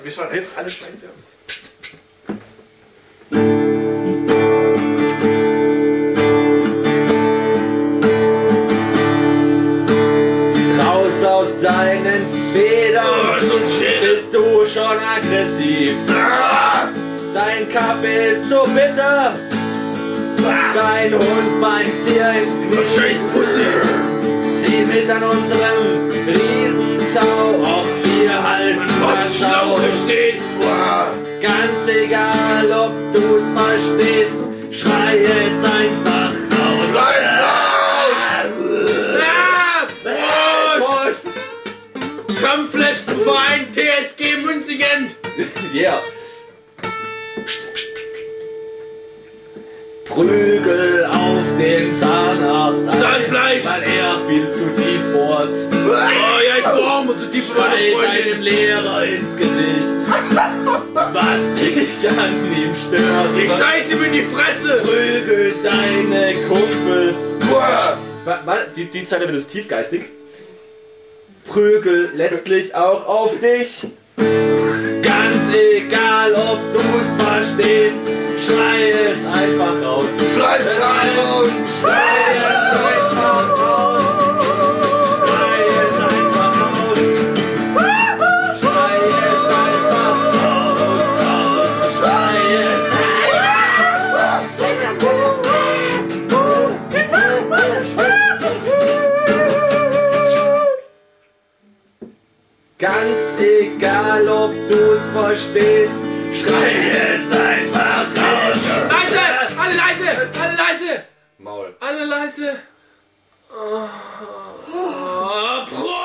Wir schauen jetzt alle scheiße aus. Raus aus deinen Federn, bist du schon aggressiv. Dein Kaffee ist so bitter, dein Hund beißt dir ins Knie. Scheiß Pussy! Zieh mit an unserem Riesentau, auch wir halten das aus. Ganz egal, ob du's verstehst, schrei es einfach raus. Scheiß raus! Kampfflash-Verein TSG Münzingen! Yeah. Prügel auf den Zahnarzt ein, Zahnfleisch! weil er viel zu tief bohrt. Oh ja, ich brauche mal zu tief, Schrei deinem Lehrer ins Gesicht, was dich an ihm stört. Ich scheiße ihm in die Fresse! Prügel deine Kumpels. Die Zeile wird es tiefgeistig. Prügel letztlich auch auf dich. Ganz egal, ob du's verstehst, schrei es einfach raus. Scheiß raus! Schrei es einfach raus. Schrei es einfach raus. Schrei es einfach raus. Schrei es Ganz egal, ob du's verstehst, schrei es einfach raus. Leise! Alle leise! Alle leise! Maul. Alle leise! Oh, Pro!